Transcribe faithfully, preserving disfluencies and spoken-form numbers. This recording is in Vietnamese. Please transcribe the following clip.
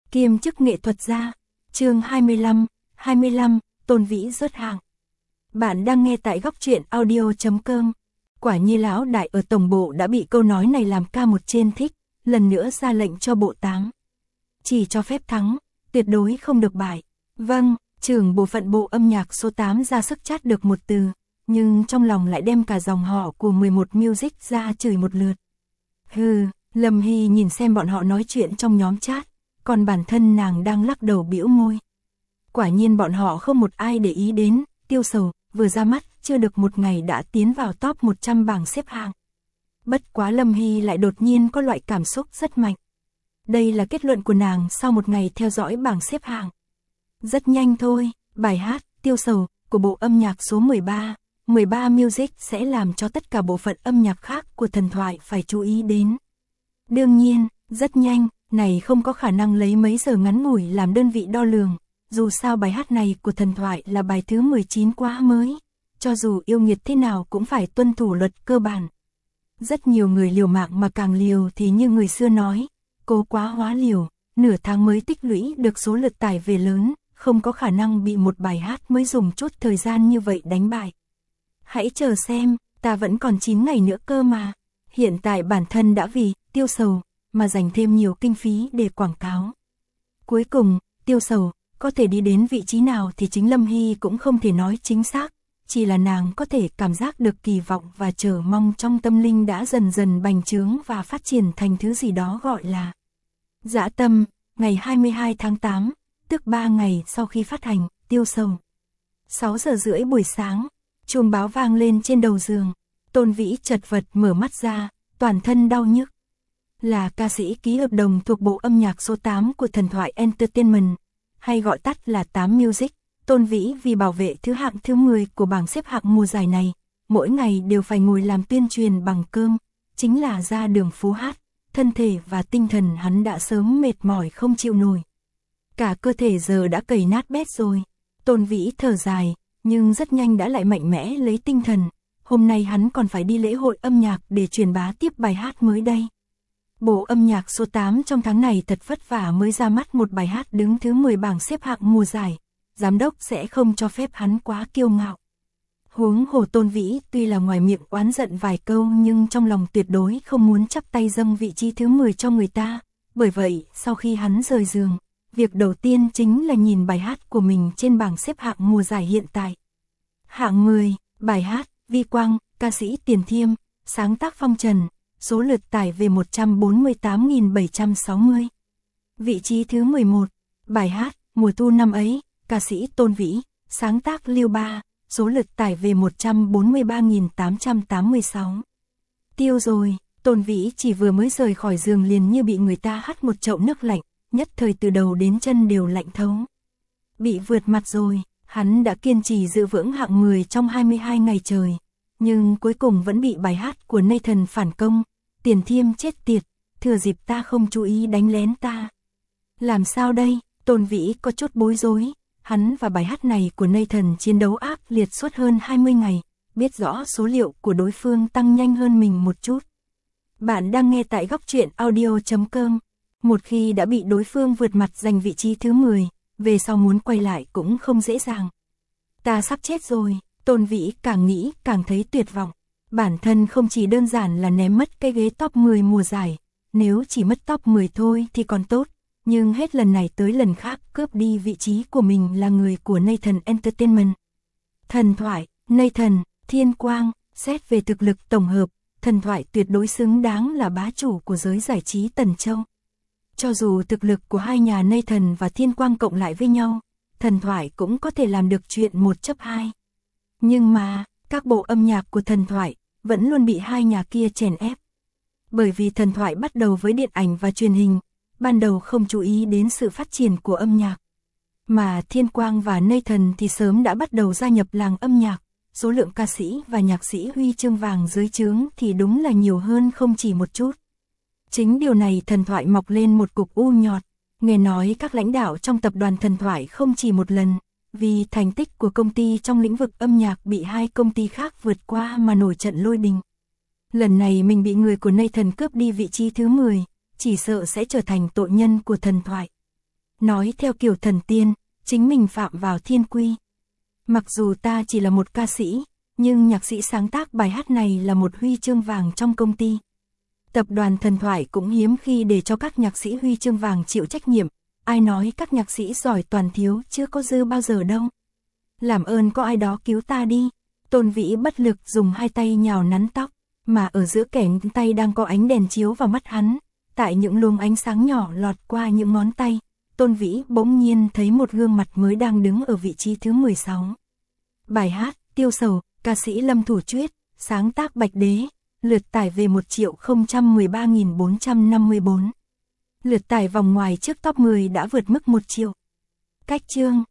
kiêm chức nghệ thuật gia. Chương hai mươi lăm, hai mươi lăm, Tôn Vĩ rớt hạng. Bạn đang nghe tại góc truyện audio chấm com. Quả như lão đại ở tổng bộ đã bị câu nói này làm ca một trên thích, lần nữa ra lệnh cho bộ táng. Chỉ cho phép thắng, tuyệt đối không được bại. Vâng, trưởng bộ phận bộ âm nhạc số tám ra sức chát được một từ, nhưng trong lòng lại đem cả dòng họ của mười một Music ra chửi một lượt. Hừ, Lâm Hy nhìn xem bọn họ nói chuyện trong nhóm chat, còn bản thân nàng đang lắc đầu bĩu môi. Quả nhiên bọn họ không một ai để ý đến, Tiêu Sầu vừa ra mắt, chưa được một ngày đã tiến vào top một trăm bảng xếp hạng. Bất quá Lâm Hy lại đột nhiên có loại cảm xúc rất mạnh. Đây là kết luận của nàng sau một ngày theo dõi bảng xếp hạng. Rất nhanh thôi, bài hát Tiêu Sầu của bộ âm nhạc số mười ba, mười ba Music sẽ làm cho tất cả bộ phận âm nhạc khác của thần thoại phải chú ý đến. Đương nhiên, rất nhanh, này không có khả năng lấy mấy giờ ngắn ngủi làm đơn vị đo lường, dù sao bài hát này của thần thoại là bài thứ mười chín quá mới, cho dù yêu nghiệt thế nào cũng phải tuân thủ luật cơ bản. Rất nhiều người liều mạng mà càng liều thì như người xưa nói, cố quá hóa liều, nửa tháng mới tích lũy được số lượt tải về lớn, không có khả năng bị một bài hát mới dùng chút thời gian như vậy đánh bại. Hãy chờ xem, ta vẫn còn chín ngày nữa cơ mà. Hiện tại bản thân đã vì Tiêu Sầu mà dành thêm nhiều kinh phí để quảng cáo. Cuối cùng, Tiêu Sầu có thể đi đến vị trí nào thì chính Lâm Hy cũng không thể nói chính xác, chỉ là nàng có thể cảm giác được kỳ vọng và chờ mong trong tâm linh đã dần dần bành trướng và phát triển thành thứ gì đó gọi là dã tâm. Ngày hai mươi hai tháng tám, tức ba ngày sau khi phát hành Tiêu Sầu. sáu giờ rưỡi buổi sáng, chuông báo vang lên trên đầu giường. Tôn Vĩ chật vật mở mắt ra, toàn thân đau nhức. Là ca sĩ ký hợp đồng thuộc bộ âm nhạc số tám của thần thoại Entertainment, hay gọi tắt là tám Music. Tôn Vĩ vì bảo vệ thứ hạng thứ mười của bảng xếp hạng mùa giải này, mỗi ngày đều phải ngồi làm tuyên truyền bằng cơm, chính là ra đường phố hát, thân thể và tinh thần hắn đã sớm mệt mỏi không chịu nổi. Cả cơ thể giờ đã cầy nát bét rồi. Tôn Vĩ thở dài, nhưng rất nhanh đã lại mạnh mẽ lấy tinh thần. Hôm nay hắn còn phải đi lễ hội âm nhạc để truyền bá tiếp bài hát mới đây. Bộ âm nhạc số tám trong tháng này thật vất vả mới ra mắt một bài hát đứng thứ mười bảng xếp hạng mùa giải. Giám đốc sẽ không cho phép hắn quá kiêu ngạo. Huống hồ Tôn Vĩ tuy là ngoài miệng oán giận vài câu nhưng trong lòng tuyệt đối không muốn chắp tay dâng vị trí thứ mười cho người ta. Bởi vậy, sau khi hắn rời giường, việc đầu tiên chính là nhìn bài hát của mình trên bảng xếp hạng mùa giải hiện tại. Hạng mười, bài hát Vi Quang, ca sĩ Tiền Thiêm, sáng tác Phong Trần, số lượt tải về một trăm bốn mươi tám nghìn bảy trăm sáu mươi. Vị trí thứ mười một, bài hát Mùa Thu Năm Ấy, ca sĩ Tôn Vĩ, sáng tác Lưu Ba, số lượt tải về một trăm bốn mươi ba nghìn tám trăm tám mươi sáu. Tiêu rồi, Tôn Vĩ chỉ vừa mới rời khỏi giường liền như bị người ta hắt một chậu nước lạnh, nhất thời từ đầu đến chân đều lạnh thấu. Bị vượt mặt rồi, hắn đã kiên trì giữ vững hạng mười trong hai mươi hai ngày trời, nhưng cuối cùng vẫn bị bài hát của Nathan phản công. Tiền Thiêm chết tiệt, thừa dịp ta không chú ý đánh lén ta. Làm sao đây? Tôn Vĩ có chút bối rối. Hắn và bài hát này của Nathan chiến đấu ác liệt suốt hơn hai mươi ngày, biết rõ số liệu của đối phương tăng nhanh hơn mình một chút. Bạn đang nghe tại góc truyện audio chấm com. Một khi đã bị đối phương vượt mặt giành vị trí thứ mười, về sau muốn quay lại cũng không dễ dàng. Ta sắp chết rồi, Tôn Vĩ càng nghĩ càng thấy tuyệt vọng. Bản thân không chỉ đơn giản là ném mất cái ghế top mười mùa giải, nếu chỉ mất top mười thôi thì còn tốt, nhưng hết lần này tới lần khác cướp đi vị trí của mình là người của Nathan Entertainment. Thần thoại, Nathan, Thiên Quang, xét về thực lực tổng hợp, thần thoại tuyệt đối xứng đáng là bá chủ của giới giải trí Tần Châu. Cho dù thực lực của hai nhà Nathan và Thiên Quang cộng lại với nhau, thần thoại cũng có thể làm được chuyện một chấp hai. Nhưng mà, các bộ âm nhạc của thần thoại vẫn luôn bị hai nhà kia chèn ép. Bởi vì thần thoại bắt đầu với điện ảnh và truyền hình, ban đầu không chú ý đến sự phát triển của âm nhạc. Mà Thiên Quang và Nathan thì sớm đã bắt đầu gia nhập làng âm nhạc, số lượng ca sĩ và nhạc sĩ huy chương vàng dưới trướng thì đúng là nhiều hơn không chỉ một chút. Chính điều này thần thoại mọc lên một cục u nhọt, nghe nói các lãnh đạo trong tập đoàn thần thoại không chỉ một lần, vì thành tích của công ty trong lĩnh vực âm nhạc bị hai công ty khác vượt qua mà nổi trận lôi đình. Lần này mình bị người của Nathan cướp đi vị trí thứ mười, chỉ sợ sẽ trở thành tội nhân của thần thoại. nói theo kiểu thần tiên, chính mình phạm vào thiên quy. Mặc dù ta chỉ là một ca sĩ, nhưng nhạc sĩ sáng tác bài hát này là một huy chương vàng trong công ty. Tập đoàn Thần Thoại cũng hiếm khi để cho các nhạc sĩ huy chương vàng chịu trách nhiệm, ai nói các nhạc sĩ giỏi toàn thiếu chưa có dư bao giờ đâu. Làm ơn có ai đó cứu ta đi. Tôn Vĩ bất lực dùng hai tay nhào nắn tóc, mà ở giữa kẻ tay đang có ánh đèn chiếu vào mắt hắn, tại những luồng ánh sáng nhỏ lọt qua những ngón tay, Tôn Vĩ bỗng nhiên thấy một gương mặt mới đang đứng ở vị trí thứ mười sáu. Bài hát Tiêu Sầu, ca sĩ Lâm Thủ Chuyết, sáng tác Bạch Đế, lượt tải về một triệu không trăm mười ba nghìn bốn trăm năm mươi bốn. Lượt tải vòng ngoài trước top mười đã vượt mức một triệu. Cách chương